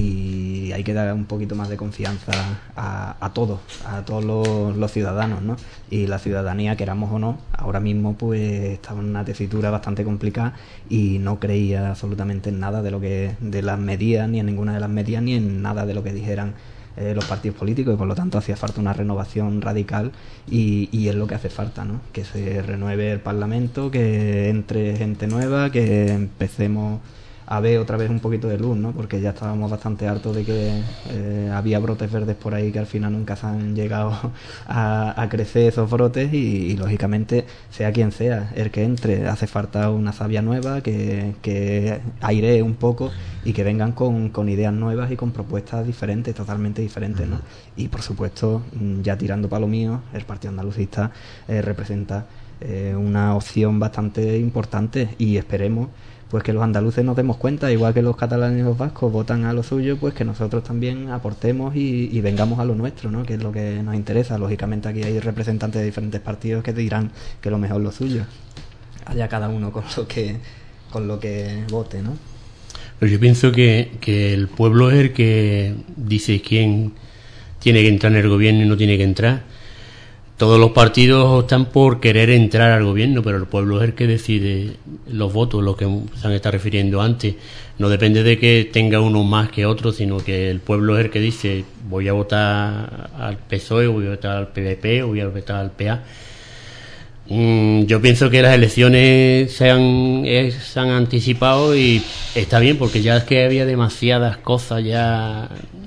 y hay que dar un poquito más de confianza a, a todos, a todos los, los ciudadanos, ¿no? Y la ciudadanía, queramos o no, ahora mismo pues estaba en una tesitura bastante complicada y no creía absolutamente en nada de lo que de las medidas, ni en ninguna de las medidas, ni en nada de lo que dijeran eh, los partidos políticos, y por lo tanto hacía falta una renovación radical, y, y es lo que hace falta, ¿no? Que se renueve el Parlamento, que entre gente nueva, que empecemos a ver otra vez un poquito de luz, ¿no? Porque ya estábamos bastante hartos de que eh, había brotes verdes por ahí que al final nunca se han llegado a, a crecer esos brotes, y, y lógicamente, sea quien sea el que entre, hace falta una savia nueva que, que airee un poco y que vengan con, con ideas nuevas y con propuestas diferentes, totalmente diferentes, ¿no? Y por supuesto, ya tirando para lo mío, el Partido Andalucista eh, representa eh, una opción bastante importante, y esperemos pues que los andaluces nos demos cuenta, igual que los catalanes y los vascos votan a lo suyo, pues que nosotros también aportemos y, y vengamos a lo nuestro, ¿no? Que es lo que nos interesa. Lógicamente aquí hay representantes de diferentes partidos que dirán que lo mejor es lo suyo. Allá cada uno con lo que con lo que vote, ¿no? Pero yo pienso que, que el pueblo es el que dice quién tiene que entrar en el gobierno y no tiene que entrar. Todos los partidos están por querer entrar al gobierno, pero el pueblo es el que decide los votos, lo que se han estado refiriendo antes. No depende de que tenga uno más que otro, sino que el pueblo es el que dice: voy a votar al P S O E, voy a votar al P V P, o voy a votar al P A. Mm, yo pienso que las elecciones se han, eh, se han anticipado, y está bien, porque ya es que había demasiadas cosas ya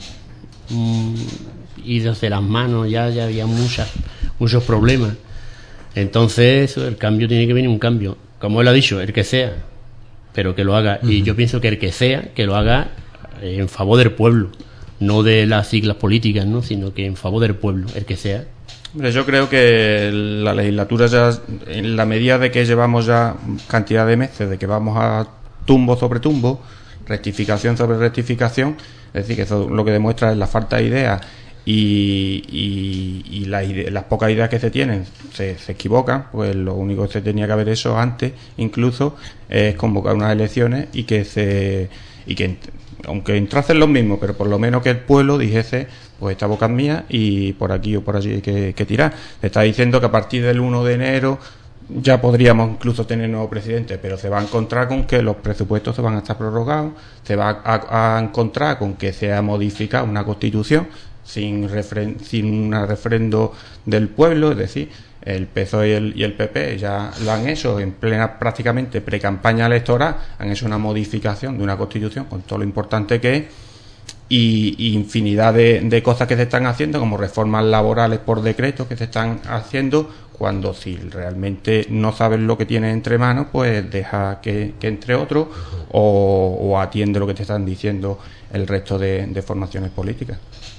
mm, idas de las manos, ya, ya había muchas muchos problemas. Entonces el cambio tiene que venir, un cambio, como él ha dicho, el que sea, pero que lo haga. Uh-huh. Y yo pienso que el que sea, que lo haga en favor del pueblo, no de las siglas políticas, ¿no? Sino que en favor del pueblo, el que sea. Hombre, yo creo que la legislatura, ya en la medida de que llevamos ya cantidad de meses, de que vamos a tumbo sobre tumbo, rectificación sobre rectificación, es decir, que eso lo que demuestra es la falta de ideas. Y, y, y las, ide- las pocas ideas que se tienen se, se equivocan, pues lo único que se tenía que haber hecho antes incluso es convocar unas elecciones, y que se y que aunque entrasen los mismos, pero por lo menos que el pueblo dijese: pues esta boca es mía y por aquí o por allí hay que, que tirar. Se está diciendo que a partir del uno de enero ya podríamos incluso tener nuevo presidente, pero se va a encontrar con que los presupuestos se van a estar prorrogados, se va a, a encontrar con que se ha modificado una constitución sin refren- sin un referendo del pueblo, es decir, el P S O E y el, y el P P ya lo han hecho en plena prácticamente pre-campaña electoral, han hecho una modificación de una constitución con todo lo importante que es, y, y infinidad de, de cosas que se están haciendo, como reformas laborales por decreto que se están haciendo, cuando si realmente no sabes lo que tienes entre manos, pues deja que, que entre otro, o, o atiende lo que te están diciendo el resto de, de formaciones políticas.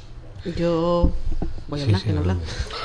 Yo voy a hablar, Sí, que sí, no hablar.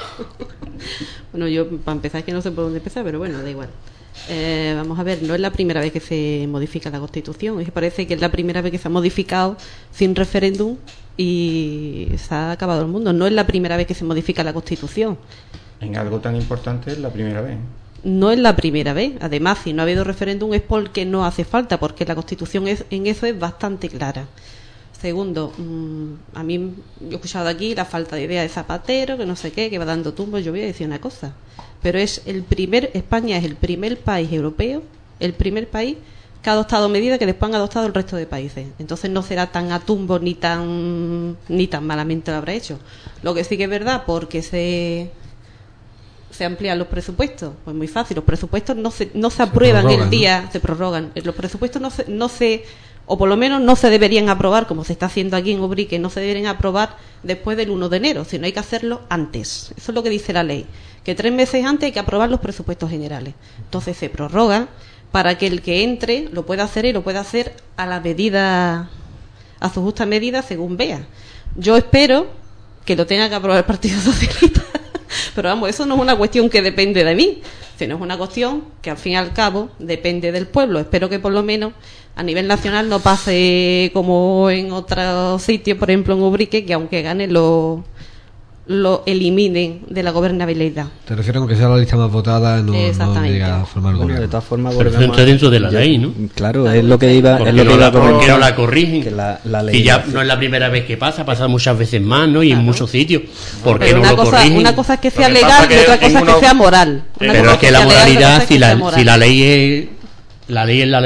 Bueno, yo para empezar es que no sé por dónde empezar, pero bueno, da igual. Eh, vamos a ver, no es la primera vez que se modifica la Constitución, es que parece que es la primera vez que se ha modificado sin referéndum y se ha acabado el mundo. No es la primera vez que se modifica la Constitución. En algo tan importante es la primera vez. No es la primera vez. Además, si no ha habido referéndum es porque no hace falta, porque la Constitución es, en eso es bastante clara. Segundo, mmm, a mí, yo he escuchado aquí la falta de idea de Zapatero, que no sé qué, que va dando tumbos. Yo voy a decir una cosa, pero es el primer, España es el primer país europeo, el primer país que ha adoptado medidas que después han adoptado el resto de países. Entonces no será tan a tumbo ni tan ni tan malamente lo habrá hecho. Lo que sí que es verdad, porque se se amplían los presupuestos, pues muy fácil, los presupuestos no se no se aprueban prorrogan, el día, ¿no? Se prorrogan. Los presupuestos no se no se o por lo menos no se deberían aprobar, como se está haciendo aquí en Ubrique, no se deberían aprobar después del uno de enero, sino hay que hacerlo antes. Eso es lo que dice la ley, que tres meses antes hay que aprobar los presupuestos generales. Entonces se prorroga para que el que entre lo pueda hacer y lo pueda hacer a la medida, a su justa medida según vea. Yo espero que lo tenga que aprobar el Partido Socialista, pero vamos, eso no es una cuestión que depende de mí, sino es una cuestión que al fin y al cabo depende del pueblo. Espero que por lo menos a nivel nacional no pase como en otros sitios, por ejemplo en Ubrique, que aunque gane lo, lo eliminen de la gobernabilidad. Te refieres a que sea la lista más votada, no, no Exactamente. llega a formar Bueno, gobierno. de todas formas, Pero eso volvemos entra a- dentro de la ya- ley, ¿no? Claro, es lo que iba, ¿Por es qué lo que no iba la, a por qué comentar, no la corrigen? que la, la Y ya legislación- no es la primera vez que pasa, pasa muchas veces más, ¿no? Y en Claro. muchos sitios. ¿Por qué Pero no una lo cosa, corrigen? una cosa es que sea Lo que legal pasa y que otra en cosa es uno- que sea moral. Una Pero cosa es que la sea legal y otra moralidad, cosa es si que sea la, moral. si la ley es la ley es la ley.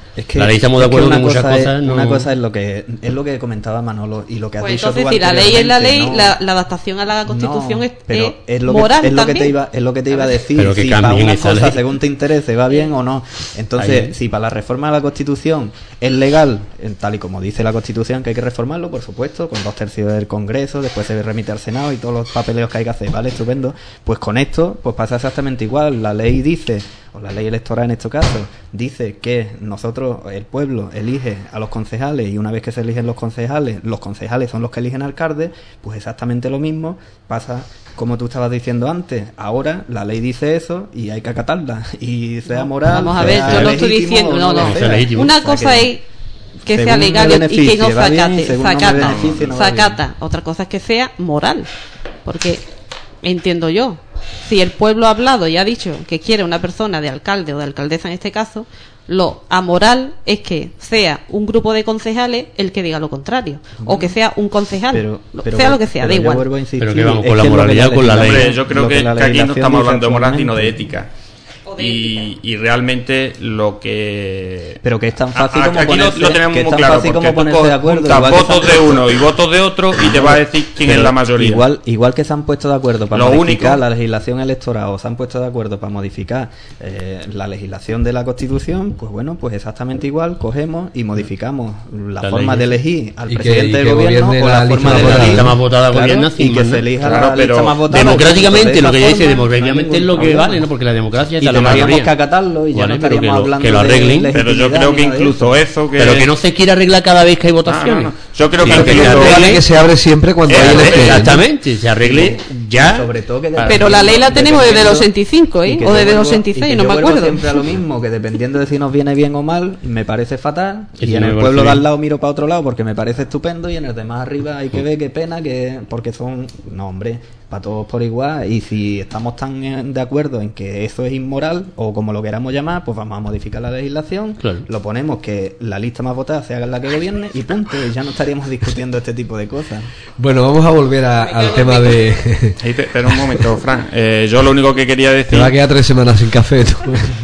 Es que, la ley estamos de es que acuerdo una con muchas cosa cosas. Es, no... Una cosa es lo que es lo que comentaba Manolo y lo que has Pues dicho entonces, tú si la ley es la ley, anteriormente, la, ¿no? la adaptación a la Constitución No, es, pero es, es lo que, moral es lo que también. te iba es lo que te iba a decir, Pero que si para cambien una esa cosa ley. según te interese va bien o no. Entonces, Ahí. si para la reforma de la Constitución es legal, en tal y como dice la Constitución que hay que reformarlo, por supuesto, con dos tercios del Congreso, después se remite al Senado y todos los papeleos que hay que hacer, vale, estupendo. Pues con esto, pues pasa exactamente igual. La ley dice, o la ley electoral en este caso, dice que nosotros, el pueblo, elige a los concejales y una vez que se eligen los concejales, los concejales son los que eligen alcaldes, pues exactamente lo mismo pasa como tú estabas diciendo antes. Ahora la ley dice eso y hay que acatarla y sea moral. Vamos a ver, sea yo no estoy legítimo diciendo, o no, no. lo sea. legítimo. Una O sea cosa que- es que sea según legal me y que no beneficie, va bien, sacate, según no me sacata, beneficie, no va sacata. Otra cosa es que sea moral, porque entiendo yo, si el pueblo ha hablado y ha dicho que quiere una persona de alcalde o de alcaldesa en este caso, lo amoral es que sea un grupo de concejales el que diga lo contrario, o que sea un concejal, Pero, lo- pero- sea lo que sea, pero da yo igual. vuelvo a insistir, Pero que vamos, es con la que es lo que moralidad, con la ley. Hombre, yo creo lo que, la que aquí no legislación estamos dice hablando de moral, sino de actualmente. ética. O de Y, y realmente lo que... Pero que es tan fácil A- como aquí lo- ponerse, lo tenemos que es muy tan claro, fácil porque como tú ponerse de acuerdo. juntas igual que se votos han de puesto- uno y votos de otro y te va a decir quién Pero es la mayoría. Igual, igual que se han puesto de acuerdo para Lo modificar único- la legislación electoral o se han puesto de acuerdo para modificar eh, la legislación de la Constitución, pues bueno, pues exactamente igual cogemos y modificamos la, La forma ley. de elegir al Y que- presidente y del que gobierno gobierne o la la lista forma más de votada. elegir. La lista más votada gobierna y sin que más, se ¿no? elija Claro, la pero lista más votada. Democráticamente, de lo que esa dice, forma, democráticamente no hay es lo que ningún vale, problema. ¿no? Porque la democracia Y está la tendríamos mayoría. que acatarlo y ya Vale, no pero estaríamos que lo- hablando que lo de arreglen. Pero yo legitimidad creo ni que nada de incluso eso. eso que... Pero que no se quiera arreglar cada vez que hay Ah, votaciones. no, no. Yo creo que Sino que incluso- se Vale arregle, que se abre siempre cuando Eh, hay elecciones, ¿no? exactamente, se arregle ya. Sobre todo que Para- Pero la ley la tenemos desde el dependiendo- ochenta y cinco, y ¿eh? que O yo desde el vuelvo- ochenta y y que seis, yo no me vuelvo acuerdo. siempre a lo mismo, que dependiendo de si nos viene bien o mal, me parece fatal. Que Y si en no el me pueblo parece de al bien. lado miro para otro lado porque me parece estupendo y en el de más arriba hay que ver qué pena, que porque son... No, hombre, para todos por igual. Y si estamos tan eh, de acuerdo en que eso es inmoral, o como lo queramos llamar, pues vamos a modificar la legislación, Claro. lo ponemos que la lista más votada sea la que gobierne y punto. Y ya no estaríamos discutiendo este tipo de cosas. Bueno, vamos a volver a- al tema de... Ahí te- Espera un momento, Fran. Eh, yo lo único que quería Te decir... va a quedar tres semanas sin café, tú.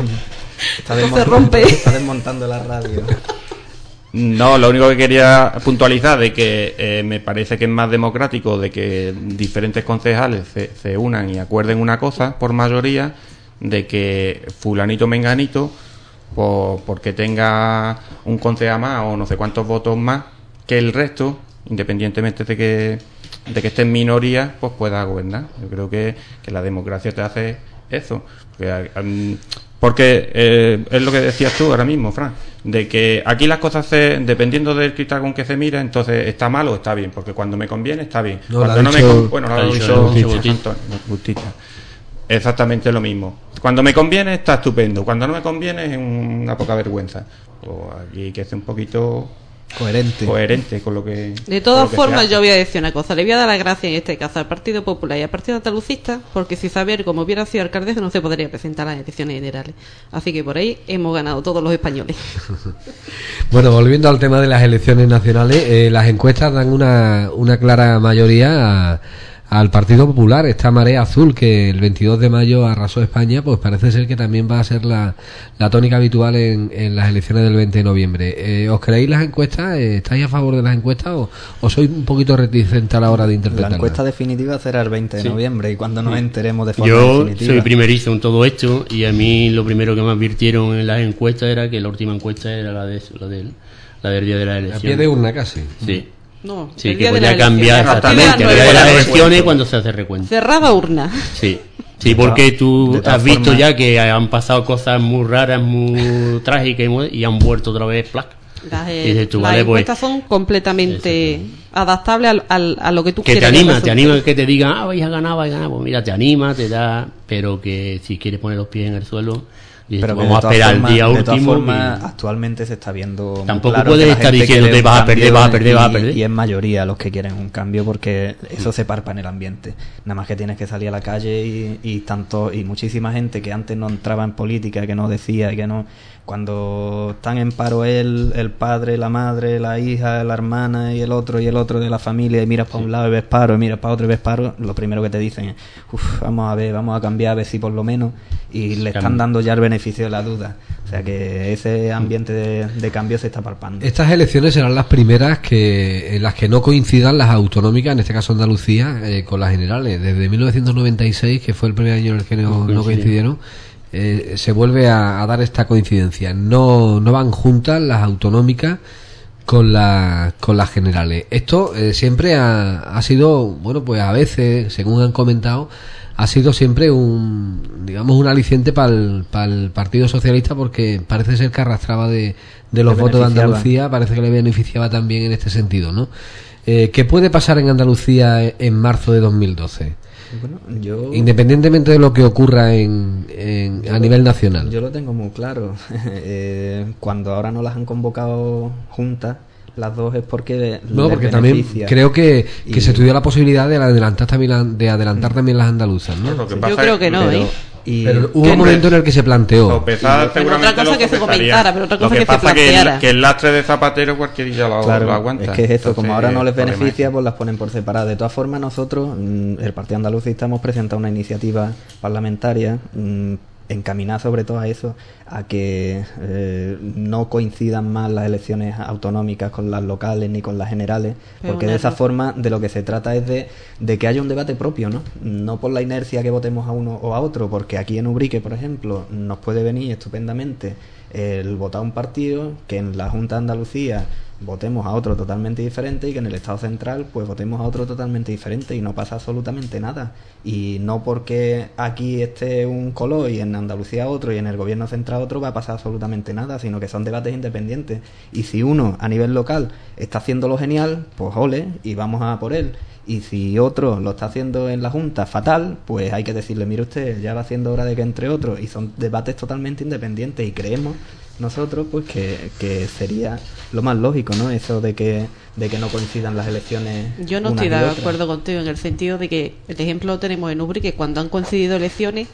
Está, Se desmontando- rompe. está desmontando la radio. No, lo único que quería puntualizar de que eh, me parece que es más democrático de que diferentes concejales se, se unan y acuerden una cosa por mayoría, de que fulanito menganito, por, porque tenga un concejal más o no sé cuántos votos más que el resto, independientemente de que de que esté en minoría, pues pueda gobernar. Yo creo que, que la democracia te hace eso. Porque, um, porque eh, es lo que decías tú ahora mismo, Fran, de que aquí las cosas se, dependiendo del cristal con que se mira, entonces está mal o está bien, porque cuando me conviene está bien. No, cuando lo ha no me dicho- con- bueno, lo lo ha ha dicho dicho Agustín. José Antonio Bautista. Exactamente lo mismo. Cuando me conviene está estupendo, cuando no me conviene es una poca vergüenza. Pues aquí hay que ser un poquito Coherente. coherente con lo que... De con lo todas que se formas, hace. yo voy a decir una cosa. Le voy a dar las gracias en este caso al Partido Popular y al Partido Andalucista, porque si Saber, como hubiera sido alcaldesa, no se podría presentar a las elecciones generales. Así que por ahí hemos ganado todos los españoles. Bueno, volviendo al tema de las elecciones nacionales, eh, las encuestas dan una, una clara mayoría a- al Partido Popular. Esta marea azul que el veintidós de mayo arrasó España, pues parece ser que también va a ser la, la tónica habitual en, en las elecciones del veinte de noviembre. Eh, ¿Os creéis las encuestas? Eh, ¿Estáis a favor de las encuestas o, o sois un poquito reticente a la hora de La interpretarlas? encuesta definitiva será el veinte de Sí. noviembre y cuando nos enteremos de forma Yo definitiva. soy primerizo en todo esto y a mí lo primero que me advirtieron en las encuestas era que la última encuesta era la de la del, la del día de la A elección. pie de urna casi. Sí, No, sí el que día de podía las cambiar elecciones. exactamente el A día partir de las las elecciones cuando se hace recuento. Cerrada urna. Sí, sí, porque tú de todas has visto formas- ya que han pasado cosas muy raras, muy trágicas y, muy- y han vuelto otra vez plac. Las, eh, Y dices tú, las vale, pues, encuestas son completamente adaptables al, al- a lo que tú que te quieres. anima, que te resulte. anima que te digan, ah, vais a ganar, vais a ganar, pues mira, te anima, te da, pero que si quieres poner los pies en el suelo, dices Pero tú, que vamos de a todas esperar formas- el día de todas último. formas, y- actualmente se está viendo muy Tampoco claro puedes que la estar gente diciendo quiere te un vas a perder, cambio vas a perder, y- vas a perder. Y es mayoría los que quieren un cambio porque eso se parpa en el ambiente. Nada más que tienes que salir a la calle y, y tanto y muchísima gente que antes no entraba en política, que no decía y que no... Cuando están en paro él, el padre, la madre, la hija, la hermana y el otro y el otro de la familia y miras para un lado y ves paro y miras para otro y ves paro, lo primero que te dicen es, uff, vamos a ver, vamos a cambiar a ver si por lo menos, y le están Cambio. dando ya el beneficio beneficio de la duda. O sea que ese ambiente de, de cambio se está palpando. Estas elecciones serán las primeras que en las que no coincidan las autonómicas, en este caso Andalucía, eh, con las generales. Desde mil novecientos noventa y seis, que fue el primer año en el que no, no coincidieron, eh, se vuelve a, a dar esta coincidencia. No, no van juntas las autonómicas con la, con las generales. Esto eh, siempre ha, ha sido, bueno, pues a veces, según han comentado, ha sido siempre un, digamos, un aliciente para el Partido Socialista, porque parece ser que arrastraba de, de los votos de Andalucía, parece que le beneficiaba también en este sentido, ¿no? Eh, ¿Qué puede pasar en Andalucía en marzo de dos mil doce? Bueno, yo... Independientemente de lo que ocurra en, en a lo, nivel nacional. Yo lo tengo muy claro. eh, cuando ahora no las han convocado juntas, las dos, es porque no, porque también creo que, que y... se estudió la posibilidad de adelantar también de adelantar también las andaluzas, ¿no? Lo que pasa yo creo que no, pero, ¿eh? Y pero hubo un momento en el que se planteó. Pesar, pero otra cosa que se comentara, pero otra cosa lo que, que pasa se planteara. Que el, que el lastre de Zapatero cualquier día lo, claro, lo aguanta. Es que es eso, Entonces, como ahora no les beneficia, pues las ponen por separado. De todas formas, nosotros, el Partido Andalucista, hemos presentado una iniciativa parlamentaria encaminada sobre todo a eso, a que eh, no coincidan más las elecciones autonómicas con las locales ni con las generales, porque de esa forma de lo que se trata es de, de que haya un debate propio, ¿no? No por la inercia que votemos a uno o a otro, porque aquí en Ubrique, por ejemplo, nos puede venir estupendamente el votar a un partido, que en la Junta de Andalucía votemos a otro totalmente diferente, y que en el Estado Central pues votemos a otro totalmente diferente, y no pasa absolutamente nada. Y no porque aquí esté un color y en Andalucía otro y en el gobierno central otro va a pasar absolutamente nada, sino que son debates independientes. Y si uno a nivel local está haciéndolo genial, pues ole, y vamos a por él. Y si otro lo está haciendo en la Junta fatal, pues hay que decirle, mire usted, ya va siendo hora de que entre otros. Y son debates totalmente independientes, y creemos nosotros pues que, que sería lo más lógico, ¿no? Eso de que de que no coincidan las elecciones. Yo no estoy de acuerdo contigo en el sentido de que el ejemplo lo tenemos en Ubrique, que cuando han coincidido elecciones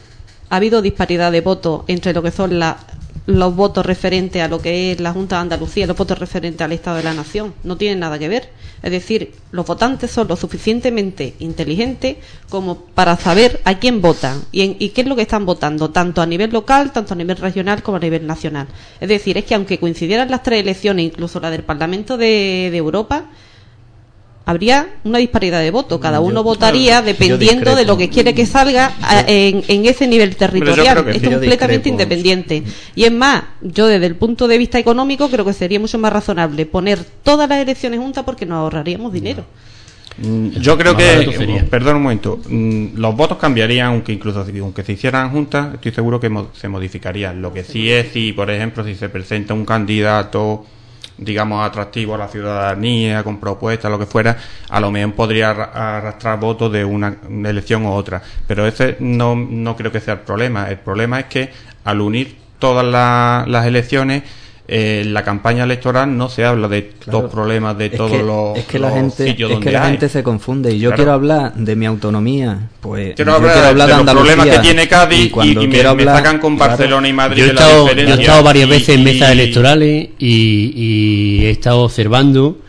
ha habido disparidad de votos entre lo que son la, los votos referentes a lo que es la Junta de Andalucía, los votos referentes al Estado de la Nación. No tienen nada que ver. Es decir, los votantes son lo suficientemente inteligentes como para saber a quién votan y, en, y qué es lo que están votando, tanto a nivel local, tanto a nivel regional como a nivel nacional. Es decir, es que aunque coincidieran las tres elecciones, incluso la del Parlamento de, de Europa, habría una disparidad de votos. Cada uno yo, votaría claro, dependiendo de lo que quiere que salga a, en, en ese nivel territorial. Es completamente independiente. Y es más, yo desde el punto de vista económico creo que sería mucho más razonable poner todas las elecciones juntas, porque nos ahorraríamos dinero. Yo creo que, perdón un momento, los votos cambiarían, aunque incluso aunque se hicieran juntas, estoy seguro que se modificarían. Lo que sí es, si por ejemplo, si se presenta un candidato, digamos, atractivo a la ciudadanía, con propuestas, lo que fuera, a lo mejor podría arrastrar votos de una elección u otra, pero ese no, no creo que sea el problema. El problema es que al unir todas la, las elecciones, eh, la campaña electoral no se habla de claro, los problemas de es todos que, los, es que los la gente, sitios es donde que la hay. gente se confunde, y yo claro. quiero hablar de mi autonomía, pues quiero yo hablar, quiero hablar de, de, de los problemas que tiene Cádiz, y, y, y me, hablar, me sacan con Barcelona claro. y Madrid. Yo he de estado, la yo he estado varias veces y, en mesas y, electorales y, y he estado observando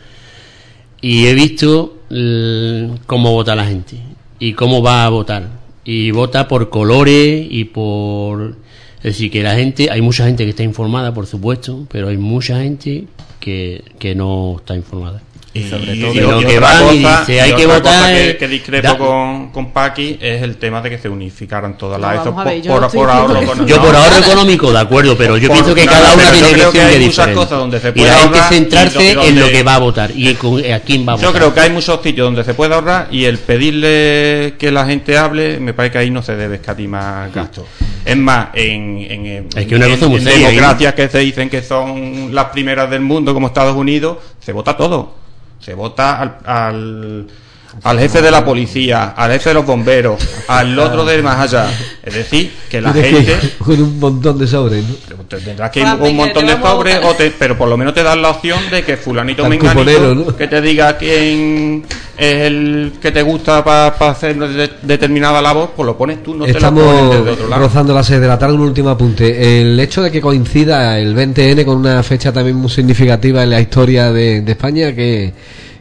y he visto l, cómo vota la gente y cómo va a votar, y vota por colores y por... Es decir, que la gente, hay mucha gente que está informada, por supuesto, pero hay mucha gente que, que no está informada. Y sobre todo, y lo que van y dice, hay que votar. Que, que discrepo da, con, con Paqui es el tema de que se unificaran todas las. No, eso por, por, por ahorro económico. Yo por ahorro económico, de acuerdo, pero yo por, pienso que no, cada una tiene que ser de diferente. Y la gente centrarse donde, en lo que va a votar y con, a quién va a votar. Yo creo que hay muchos sitios donde se puede ahorrar, y el pedirle que la gente hable, me parece que ahí no se debe escatimar gastos. Es más, en, en, en, es que una cosa en, muy en seria, democracias que se dicen que son las primeras del mundo, como Estados Unidos, se vota todo. Se vota al, al, al jefe de la policía, al jefe de los bomberos, al otro de más allá. Es decir, que la gente... Con un montón de sobres, ¿no? Tendrás que ir un montón de sobres, o te, pero por lo menos te dan la opción de que fulanito menganito, ¿no? Que te diga quién es el que te gusta para pa hacer de, determinada labor, pues lo pones tú, no Estamos te la pones desde otro lado. Rozando las seis de la tarde. Un último apunte. El hecho de que coincida el veinte ene con una fecha también muy significativa en la historia de, de España, ¿qué,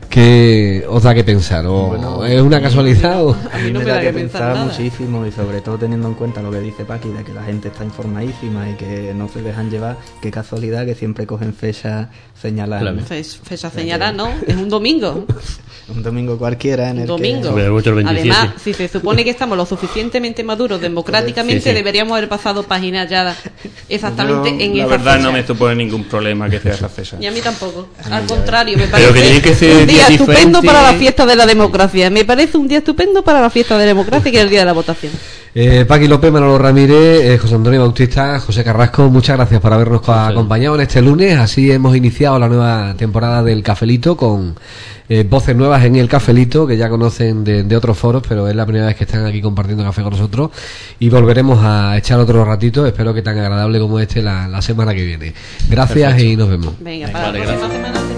¿qué os da que pensar? ¿O Bueno, es una casualidad? O... A mí No me me da da que que pensar pensar nada. muchísimo, y sobre todo teniendo en cuenta lo que dice Paqui, de que la gente está informadísima y que no se dejan llevar. Qué casualidad que siempre cogen fechas señaladas. Claro. ¿no? Fe- Fecha señalada, ¿no? Es un domingo. Un domingo cualquiera en Un el domingo. Sobre el vuestro veintisiete. Además, si se supone que estamos lo suficientemente maduros democráticamente, Sí, sí. deberíamos haber pasado páginas ya exactamente Yo, en la esa verdad fecha. no me supone ningún problema que sea esa fecha. Y a mí tampoco. Al contrario, me parece Pero que tiene que ser un día días estupendo diferentes. para la fiesta de la democracia. Me parece un día estupendo para la fiesta de la democracia, que es el día de la votación. Eh, Paqui López, Manolo Ramírez, eh, José Antonio Bautista, José Carrasco, muchas gracias por habernos co- acompañado en este lunes. Así hemos iniciado la nueva temporada del Cafelito con eh, voces nuevas en el Cafelito, que ya conocen de, de otros foros, pero es la primera vez que están aquí compartiendo café con nosotros. Y volveremos a echar otro ratito, espero que tan agradable como este la, la semana que viene. Gracias. Perfecto. Y nos vemos. Venga, para la próxima semana.